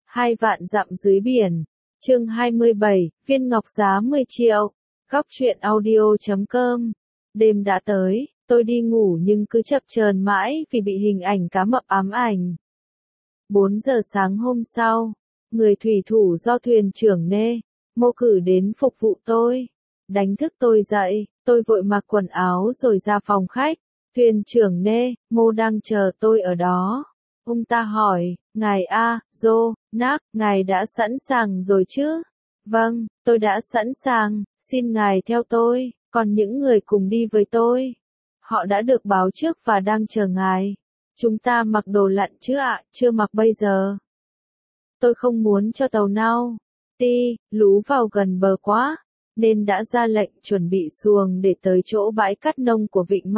2 vạn dặm dưới biển. Chương 27, viên ngọc giá 10 triệu. Góc truyện audio.com. Đêm đã tới, tôi đi ngủ nhưng cứ chập chờn mãi vì bị hình ảnh cá mập ám ảnh. 4 giờ sáng hôm sau, người thủy thủ do thuyền trưởng Nemo cử đến phục vụ tôi. Đánh thức tôi dậy, tôi vội mặc quần áo rồi ra phòng khách. Thuyền trưởng Nemo đang chờ tôi ở đó. Ông ta hỏi, ngài Jonas, ngài đã sẵn sàng rồi chứ? Vâng, tôi đã sẵn sàng, xin ngài theo tôi, còn những người cùng đi với tôi. Họ đã được báo trước và đang chờ ngài. Chúng ta mặc đồ lặn chứ ạ? Chưa mặc bây giờ. Tôi không muốn cho tàu lú vào gần bờ quá, nên đã ra lệnh chuẩn bị xuồng để tới chỗ bãi cát nông của vịnh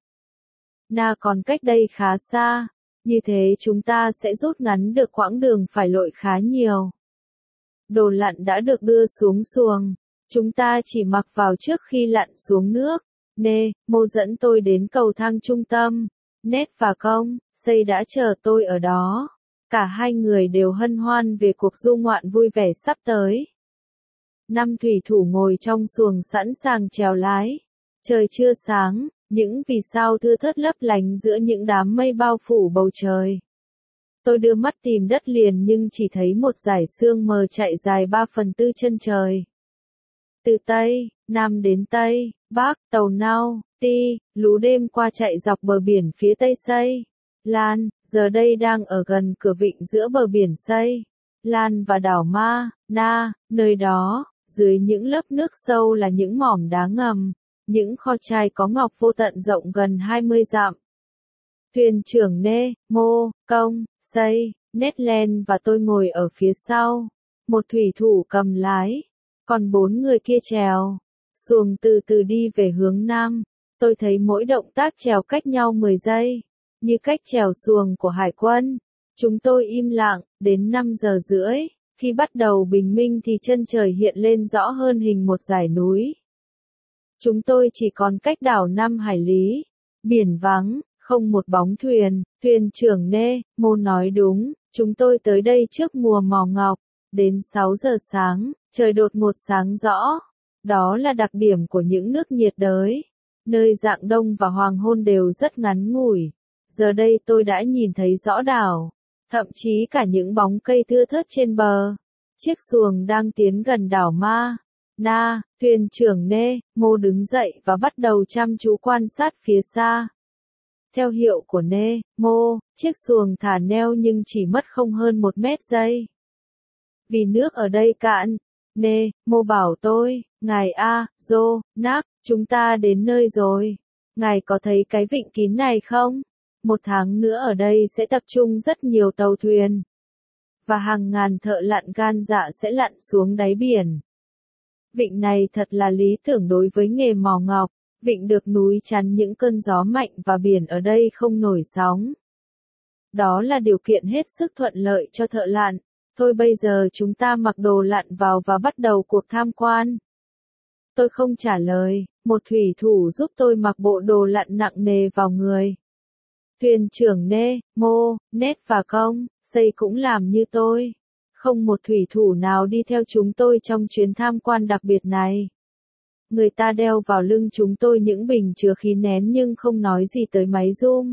Ma. Còn cách đây khá xa, như thế chúng ta sẽ rút ngắn được quãng đường phải lội khá nhiều. Đồ lặn đã được đưa xuống xuồng, chúng ta chỉ mặc vào trước khi lặn xuống nước. Nemo dẫn tôi đến cầu thang trung tâm. Ned và Say đã chờ tôi ở đó. Cả hai người đều hân hoan về cuộc du ngoạn vui vẻ sắp tới. 5 thủy thủ ngồi trong xuồng sẵn sàng chèo lái. Trời chưa sáng, những vì sao thưa thớt lấp lánh giữa những đám mây bao phủ bầu trời. Tôi đưa mắt tìm đất liền nhưng chỉ thấy một dải sương mờ chạy dài 3/4 chân trời. Từ Tây, Nam đến Tây, Bắc, tàu lú đêm qua chạy dọc bờ biển phía Tây Lan, giờ đây đang ở gần cửa vịnh giữa bờ biển Lan và đảo Na, nơi đó, dưới những lớp nước sâu là những mỏm đá ngầm, những kho trai có ngọc vô tận rộng gần 20 dặm. Thuyền trưởng Nemo, Say, Ned Land và tôi ngồi ở phía sau, một thủy thủ cầm lái, còn 4 người kia chèo. Xuồng từ từ đi về hướng Nam, tôi thấy mỗi động tác chèo cách nhau 10 giây, như cách chèo xuồng của hải quân. Chúng tôi im lặng, đến 5 giờ rưỡi, khi bắt đầu bình minh thì chân trời hiện lên rõ hơn hình một dải núi. Chúng tôi chỉ còn cách đảo 5 hải lý, biển vắng, không một bóng thuyền. Thuyền trưởng Nemo nói đúng, chúng tôi tới đây trước mùa mỏ ngọc. Đến 6 giờ sáng, trời đột ngột sáng rõ. Đó là đặc điểm của những nước nhiệt đới, nơi rạng đông và hoàng hôn đều rất ngắn ngủi. Giờ đây tôi đã nhìn thấy rõ đảo, thậm chí cả những bóng cây thưa thớt trên bờ. Chiếc xuồng đang tiến gần đảo Na. Thuyền trưởng Nemo đứng dậy và bắt đầu chăm chú quan sát phía xa. Theo hiệu của Nemo, chiếc xuồng thả neo nhưng chỉ mất không hơn 1 mét giây. Vì nước ở đây cạn, Nemo bảo tôi, ngài Jonas, chúng ta đến nơi rồi. Ngài có thấy cái vịnh kín này không? 1 tháng nữa ở đây sẽ tập trung rất nhiều tàu thuyền. Và hàng ngàn thợ lặn gan dạ sẽ lặn xuống đáy biển. Vịnh này thật là lý tưởng đối với nghề mỏ ngọc. Vịnh được núi chắn những cơn gió mạnh và biển ở đây không nổi sóng. Đó là điều kiện hết sức thuận lợi cho thợ lặn. Thôi bây giờ chúng ta mặc đồ lặn vào và bắt đầu cuộc tham quan. Tôi không trả lời, một thủy thủ giúp tôi mặc bộ đồ lặn nặng nề vào người. Thuyền trưởng Nemo, Ned và Say cũng làm như tôi. Không một thủy thủ nào đi theo chúng tôi trong chuyến tham quan đặc biệt này. Người ta đeo vào lưng chúng tôi những bình chứa khí nén nhưng không nói gì tới máy zoom.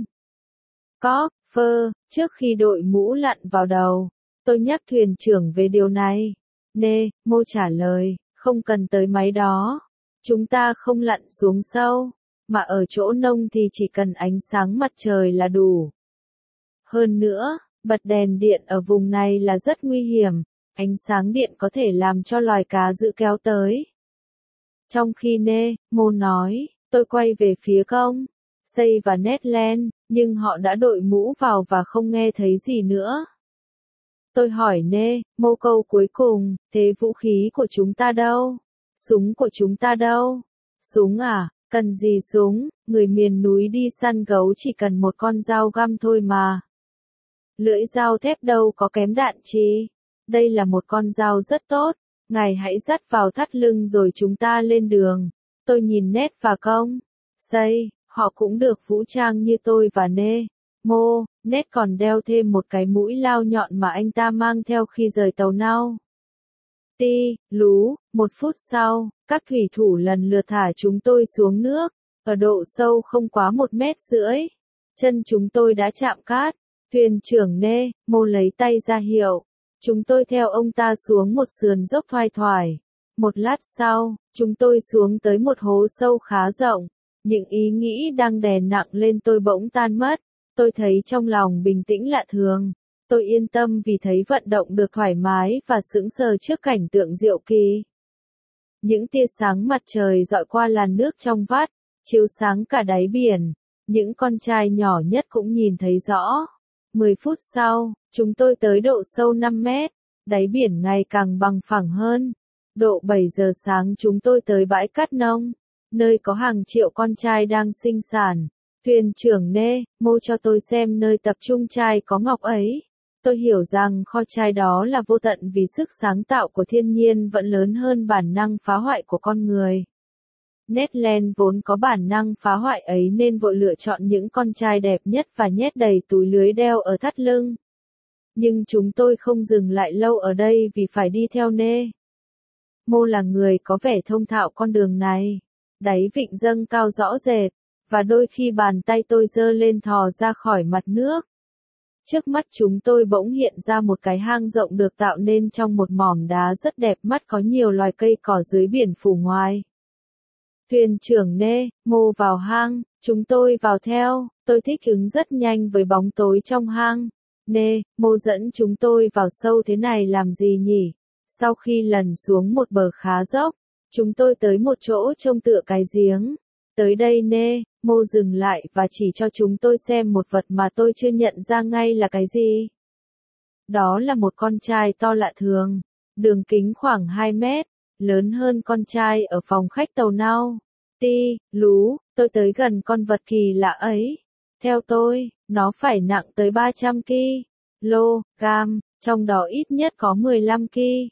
Trước khi đội mũ lặn vào đầu, tôi nhắc thuyền trưởng về điều này. Nemo trả lời, không cần tới máy đó. Chúng ta không lặn xuống sâu, mà ở chỗ nông thì chỉ cần ánh sáng mặt trời là đủ. Hơn nữa, bật đèn điện ở vùng này là rất nguy hiểm, ánh sáng điện có thể làm cho loài cá dữ kéo tới. Trong khi Nemo nói, tôi quay về phía Say và Ned Land, nhưng họ đã đội mũ vào và không nghe thấy gì nữa. Tôi hỏi Nemo câu cuối cùng, thế vũ khí của chúng ta đâu? Súng của chúng ta đâu? Súng à? Cần gì súng? Người miền núi đi săn gấu chỉ cần một con dao găm thôi mà. Lưỡi dao thép đâu có kém đạn chi. Đây là một con dao rất tốt. Ngài hãy dắt vào thắt lưng rồi chúng ta lên đường. Tôi nhìn Ned và Say, họ cũng được vũ trang như tôi và Nemo, Ned còn đeo thêm một cái mũi lao nhọn mà anh ta mang theo khi rời tàu nau. Ti, lú, 1 phút sau, các thủy thủ lần lượt thả chúng tôi xuống nước, ở độ sâu không quá 1,5 mét. Chân chúng tôi đã chạm cát. Thuyền trưởng Nemo lấy tay ra hiệu. Chúng tôi theo ông ta xuống một sườn dốc thoai thoải. Một lát sau, chúng tôi xuống tới một hố sâu khá rộng. Những ý nghĩ đang đè nặng lên tôi bỗng tan mất. Tôi thấy trong lòng bình tĩnh lạ thường. Tôi yên tâm vì thấy vận động được thoải mái và sững sờ trước cảnh tượng diệu kỳ. Những tia sáng mặt trời dọi qua làn nước trong vắt, chiếu sáng cả đáy biển. Những con trai nhỏ nhất cũng nhìn thấy rõ. 10 phút sau, chúng tôi tới độ sâu 5 mét, đáy biển ngày càng bằng phẳng hơn. Độ 7 giờ sáng chúng tôi tới bãi cát nông, nơi có hàng triệu con trai đang sinh sản. Thuyền trưởng Nemo cho tôi xem nơi tập trung trai có ngọc ấy. Tôi hiểu rằng kho trai đó là vô tận vì sức sáng tạo của thiên nhiên vẫn lớn hơn bản năng phá hoại của con người. Ned Land vốn có bản năng phá hoại ấy nên vội lựa chọn những con trai đẹp nhất và nhét đầy túi lưới đeo ở thắt lưng. Nhưng chúng tôi không dừng lại lâu ở đây vì phải đi theo Nemo là người có vẻ thông thạo con đường này. Đáy vịnh dâng cao rõ rệt, và đôi khi bàn tay tôi giơ lên thò ra khỏi mặt nước. Trước mắt chúng tôi bỗng hiện ra một cái hang rộng được tạo nên trong một mỏm đá rất đẹp mắt có nhiều loài cây cỏ dưới biển phủ ngoài. Thuyền trưởng Nemo vào hang, chúng tôi vào theo, tôi thích ứng rất nhanh với bóng tối trong hang. Nemo dẫn chúng tôi vào sâu thế này làm gì nhỉ? Sau khi lần xuống một bờ khá dốc, chúng tôi tới một chỗ trông tựa cái giếng. Tới đây Nemo dừng lại và chỉ cho chúng tôi xem một vật mà tôi chưa nhận ra ngay là cái gì. Đó là một con trai to lạ thường, đường kính khoảng 2 mét, lớn hơn con trai ở phòng khách tàu nau. Ti, lú, tôi tới gần con vật kỳ lạ ấy. Theo tôi, nó phải nặng tới 300 kg, trong đó ít nhất có 15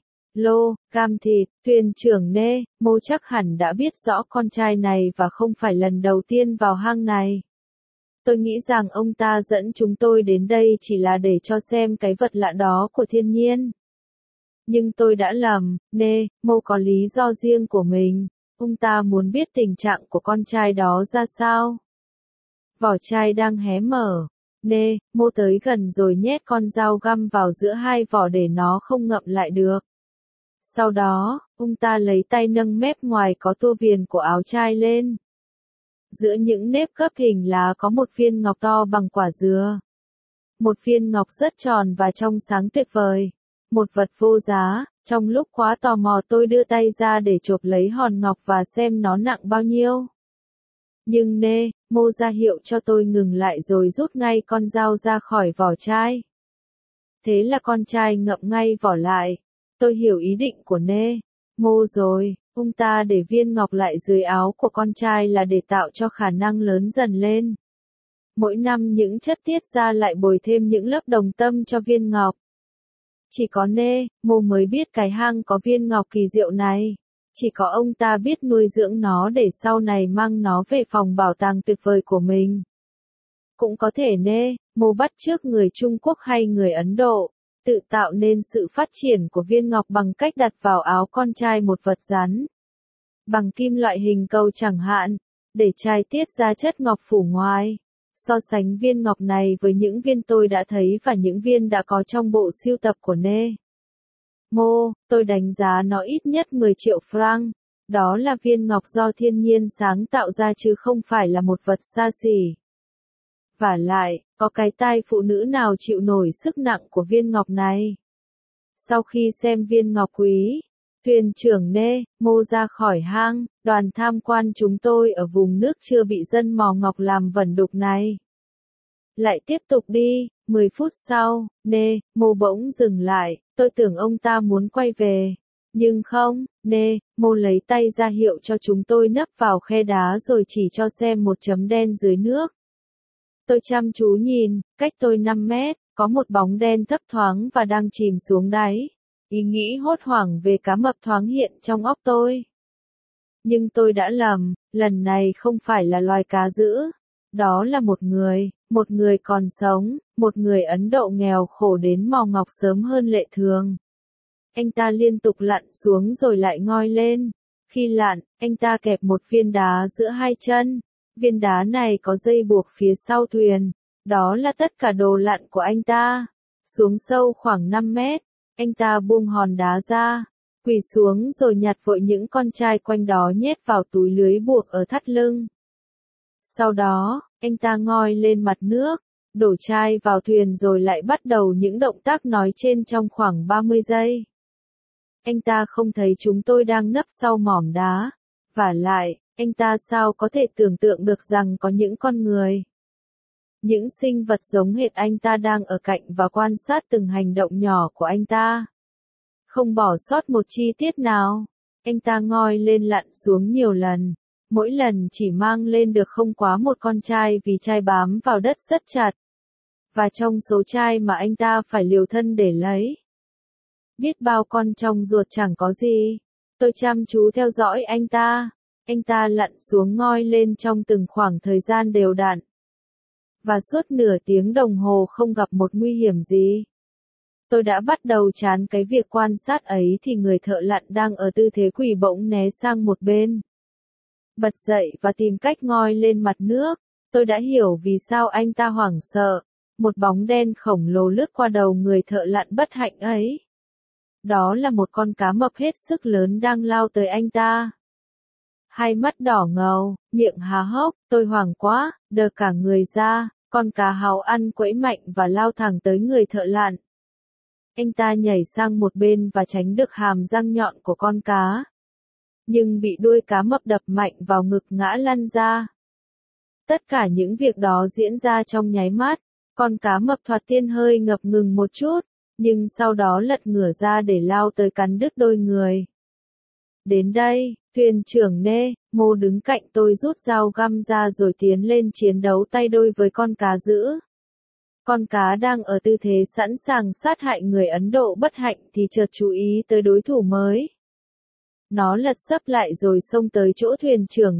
kg thịt. Thuyền trưởng Nemo chắc hẳn đã biết rõ con trai này và không phải lần đầu tiên vào hang này. Tôi nghĩ rằng ông ta dẫn chúng tôi đến đây chỉ là để cho xem cái vật lạ đó của thiên nhiên. Nhưng tôi đã lầm, Nemo có lý do riêng của mình. Ông ta muốn biết tình trạng của con trai đó ra sao. Vỏ chai đang hé mở. Nemo tới gần rồi nhét con dao găm vào giữa hai vỏ để nó không ngậm lại được. Sau đó, ông ta lấy tay nâng mép ngoài có tua viền của áo chai lên. Giữa những nếp gấp hình lá có một viên ngọc to bằng quả dừa. Một viên ngọc rất tròn và trong sáng tuyệt vời. Một vật vô giá. Trong lúc quá tò mò tôi đưa tay ra để chộp lấy hòn ngọc và xem nó nặng bao nhiêu. Nhưng Nemo ra hiệu cho tôi ngừng lại rồi rút ngay con dao ra khỏi vỏ chai. Thế là con trai ngậm ngay vỏ lại. Tôi hiểu ý định của Nemo rồi. Ông ta để viên ngọc lại dưới áo của con trai là để tạo cho khả năng lớn dần lên. Mỗi năm những chất tiết ra lại bồi thêm những lớp đồng tâm cho viên ngọc. Chỉ có Nemo mới biết cái hang có viên ngọc kỳ diệu này. Chỉ có ông ta biết nuôi dưỡng nó để sau này mang nó về phòng bảo tàng tuyệt vời của mình. Cũng có thể Nemo bắt chước người Trung Quốc hay người Ấn Độ, tự tạo nên sự phát triển của viên ngọc bằng cách đặt vào áo con trai một vật rắn. Bằng kim loại hình cầu chẳng hạn, để chai tiết ra chất ngọc phủ ngoài. So sánh viên ngọc này với những viên tôi đã thấy và những viên đã có trong bộ sưu tập của Nemo, tôi đánh giá nó ít nhất 10 triệu franc. Đó là viên ngọc do thiên nhiên sáng tạo ra chứ không phải là một vật xa xỉ. Vả lại, có cái tai phụ nữ nào chịu nổi sức nặng của viên ngọc này? Sau khi xem viên ngọc quý, thuyền trưởng Nemo ra khỏi hang, đoàn tham quan chúng tôi ở vùng nước chưa bị dân mò ngọc làm vẩn đục này. Lại tiếp tục đi, 10 phút sau, Nemo bỗng dừng lại, tôi tưởng ông ta muốn quay về. Nhưng không, Nemo lấy tay ra hiệu cho chúng tôi nấp vào khe đá rồi chỉ cho xem một chấm đen dưới nước. Tôi chăm chú nhìn, cách tôi 5 mét, có một bóng đen thấp thoáng và đang chìm xuống đáy. Ý nghĩ hốt hoảng về cá mập thoáng hiện trong óc tôi. Nhưng tôi đã lầm, lần này không phải là loài cá dữ. Đó là một người còn sống, một người Ấn Độ nghèo khổ đến mò ngọc sớm hơn lệ thường. Anh ta liên tục lặn xuống rồi lại ngoi lên. Khi lặn, anh ta kẹp một viên đá giữa hai chân. Viên đá này có dây buộc phía sau thuyền. Đó là tất cả đồ lặn của anh ta. Xuống sâu khoảng 5 mét, anh ta buông hòn đá ra, quỳ xuống rồi nhặt vội những con trai quanh đó nhét vào túi lưới buộc ở thắt lưng. Sau đó, anh ta ngoi lên mặt nước, đổ trai vào thuyền rồi lại bắt đầu những động tác nói trên trong khoảng 30 giây. Anh ta không thấy chúng tôi đang nấp sau mỏm đá. Vả lại, anh ta sao có thể tưởng tượng được rằng có những con người, những sinh vật giống hệt anh ta đang ở cạnh và quan sát từng hành động nhỏ của anh ta. Không bỏ sót một chi tiết nào. Anh ta ngoi lên lặn xuống nhiều lần. Mỗi lần chỉ mang lên được không quá một con trai vì trai bám vào đất rất chặt. Và trong số trai mà anh ta phải liều thân để lấy, biết bao con trong ruột chẳng có gì. Tôi chăm chú theo dõi anh ta. Anh ta lặn xuống ngoi lên trong từng khoảng thời gian đều đặn. Và suốt nửa tiếng đồng hồ không gặp một nguy hiểm gì. Tôi đã bắt đầu chán cái việc quan sát ấy thì người thợ lặn đang ở tư thế quỳ bỗng né sang một bên. Bật dậy và tìm cách ngoi lên mặt nước. Tôi đã hiểu vì sao anh ta hoảng sợ. Một bóng đen khổng lồ lướt qua đầu người thợ lặn bất hạnh ấy. Đó là một con cá mập hết sức lớn đang lao tới anh ta. Hai mắt đỏ ngầu, miệng há hốc, tôi hoảng quá, đờ cả người ra, con cá háo ăn quẫy mạnh và lao thẳng tới người thợ lặn. Anh ta nhảy sang một bên và tránh được hàm răng nhọn của con cá. Nhưng bị đuôi cá mập đập mạnh vào ngực ngã lăn ra. Tất cả những việc đó diễn ra trong nháy mắt, con cá mập thoạt tiên hơi ngập ngừng một chút, nhưng sau đó lật ngửa ra để lao tới cắn đứt đôi người. Đến đây, thuyền trưởng Nemo đứng cạnh tôi rút dao găm ra rồi tiến lên chiến đấu tay đôi với con cá dữ. Con cá đang ở tư thế sẵn sàng sát hại người Ấn Độ bất hạnh thì chợt chú ý tới đối thủ mới. Nó lật xấp lại rồi xông tới chỗ thuyền trưởng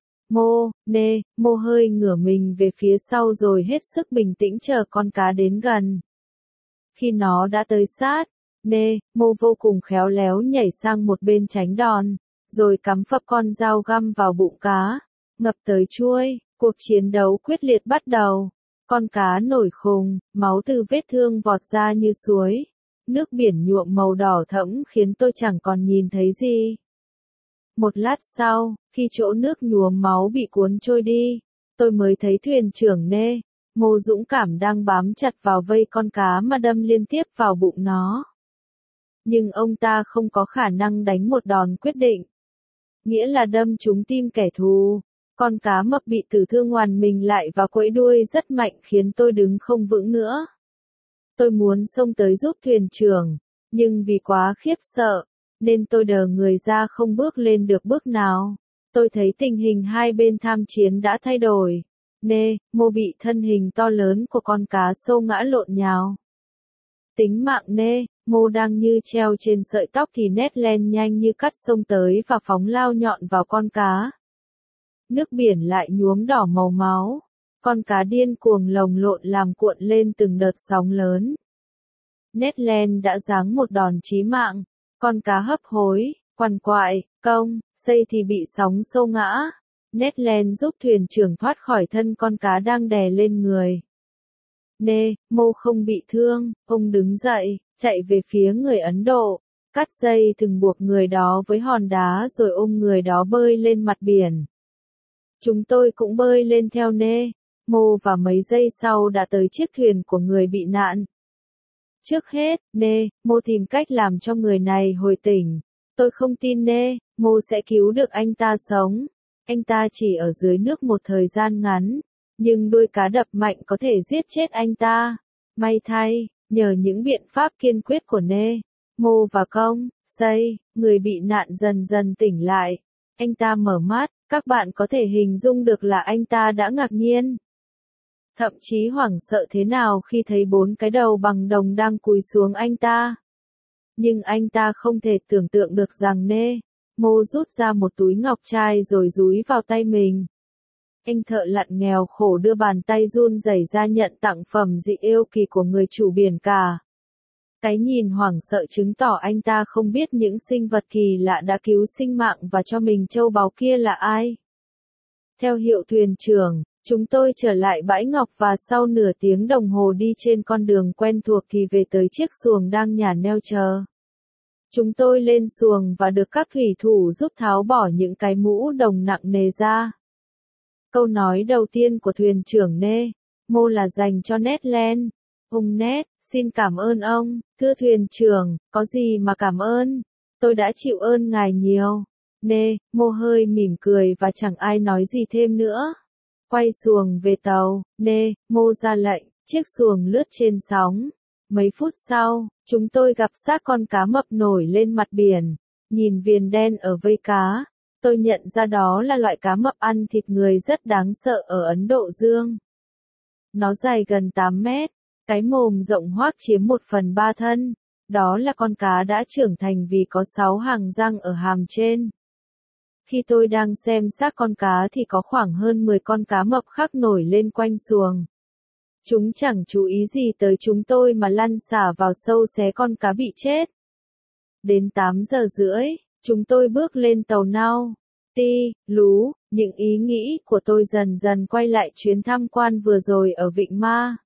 Nemo hơi ngửa mình về phía sau rồi hết sức bình tĩnh chờ con cá đến gần. Khi nó đã tới sát, Nemo vô cùng khéo léo nhảy sang một bên tránh đòn, rồi cắm phập con dao găm vào bụng cá, ngập tới chuôi. Cuộc chiến đấu quyết liệt bắt đầu. Con cá nổi khùng, máu từ vết thương vọt ra như suối. Nước biển nhuộm màu đỏ thẫm khiến tôi chẳng còn nhìn thấy gì. Một lát sau, khi chỗ nước nhuốm máu bị cuốn trôi đi, tôi mới thấy thuyền trưởng Nemo dũng cảm đang bám chặt vào vây con cá mà đâm liên tiếp vào bụng nó. Nhưng ông ta không có khả năng đánh một đòn quyết định. Nghĩa là đâm trúng tim kẻ thù. Con cá mập bị tử thương hoàn mình lại và quẫy đuôi rất mạnh khiến tôi đứng không vững nữa. Tôi muốn xông tới giúp thuyền trưởng, nhưng vì quá khiếp sợ, nên tôi đờ người ra không bước lên được bước nào. Tôi thấy tình hình hai bên tham chiến đã thay đổi. Nemo bị thân hình to lớn của con cá xô ngã lộn nhào. Tính mạng Nemo đang như treo trên sợi tóc thì Ned nhanh như cắt xông tới và phóng lao nhọn vào con cá. Nước biển lại nhuốm đỏ màu máu. Con cá điên cuồng lồng lộn làm cuộn lên từng đợt sóng lớn. Ned đã giáng một đòn chí mạng. Con cá hấp hối, quằn quại, xây thì bị sóng xô ngã. Ned giúp thuyền trưởng thoát khỏi thân con cá đang đè lên người. Nemo không bị thương, ông đứng dậy, chạy về phía người Ấn Độ, cắt dây thừng buộc người đó với hòn đá rồi ôm người đó bơi lên mặt biển. Chúng tôi cũng bơi lên theo Nemo và mấy giây sau đã tới chiếc thuyền của người bị nạn. Trước hết, Nemo tìm cách làm cho người này hồi tỉnh. Tôi không tin Nemo sẽ cứu được anh ta sống. Anh ta chỉ ở dưới nước một thời gian ngắn, nhưng đuôi cá đập mạnh có thể giết chết anh ta. May thay, nhờ những biện pháp kiên quyết của Nemo và xây, người bị nạn dần dần tỉnh lại. Anh ta mở mắt, các bạn có thể hình dung được là anh ta đã ngạc nhiên. Thậm chí hoảng sợ thế nào khi thấy 4 cái đầu bằng đồng đang cúi xuống anh ta. Nhưng anh ta không thể tưởng tượng được rằng Nemo rút ra một túi ngọc trai rồi dúi vào tay mình. Anh thợ lặn nghèo khổ đưa bàn tay run rẩy ra nhận tặng phẩm dị yêu kỳ của người chủ biển cả. Cái nhìn hoảng sợ chứng tỏ anh ta không biết những sinh vật kỳ lạ đã cứu sinh mạng và cho mình châu báu kia là ai. Theo hiệu thuyền trưởng, chúng tôi trở lại bãi ngọc và sau nửa tiếng đồng hồ đi trên con đường quen thuộc thì về tới chiếc xuồng đang nhả neo chờ. Chúng tôi lên xuồng và được các thủy thủ giúp tháo bỏ những cái mũ đồng nặng nề ra. Câu nói đầu tiên của thuyền trưởng Nemo là dành cho Ned Land. Ông Ned, xin cảm ơn ông, thưa thuyền trưởng, có gì mà cảm ơn, tôi đã chịu ơn ngài nhiều. Nemo hơi mỉm cười và chẳng ai nói gì thêm nữa. Quay xuồng về tàu, Nemo ra lệnh, chiếc xuồng lướt trên sóng. Mấy phút sau, chúng tôi gặp xác con cá mập nổi lên mặt biển. Nhìn viền đen ở vây cá, tôi nhận ra đó là loại cá mập ăn thịt người rất đáng sợ ở Ấn Độ Dương. Nó dài gần 8 mét, cái mồm rộng hoác chiếm 1/3 thân. Đó là con cá đã trưởng thành vì có 6 hàng răng ở hàm trên. Khi tôi đang xem xác con cá thì có khoảng hơn 10 con cá mập khác nổi lên quanh xuồng. Chúng chẳng chú ý gì tới chúng tôi mà lăn xả vào sâu xé con cá bị chết. Đến 8 giờ rưỡi, chúng tôi bước lên tàu nau. Những ý nghĩ của tôi dần dần quay lại chuyến tham quan vừa rồi ở Vịnh Ma.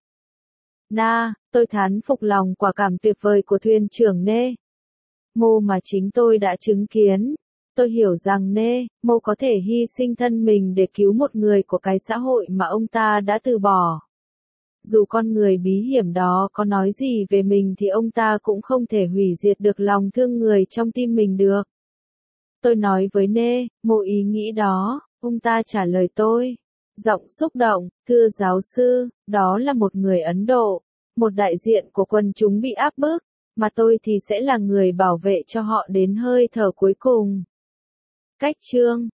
Tôi thán phục lòng quả cảm tuyệt vời của thuyền trưởng Nemo mà chính tôi đã chứng kiến. Tôi hiểu rằng Nemo có thể hy sinh thân mình để cứu một người của cái xã hội mà ông ta đã từ bỏ. Dù con người bí hiểm đó có nói gì về mình thì ông ta cũng không thể hủy diệt được lòng thương người trong tim mình được. Tôi nói với Nemo ý nghĩ đó, ông ta trả lời tôi. Giọng xúc động, thưa giáo sư, đó là một người Ấn Độ, một đại diện của quần chúng bị áp bức, mà tôi thì sẽ là người bảo vệ cho họ đến hơi thở cuối cùng. Cách chương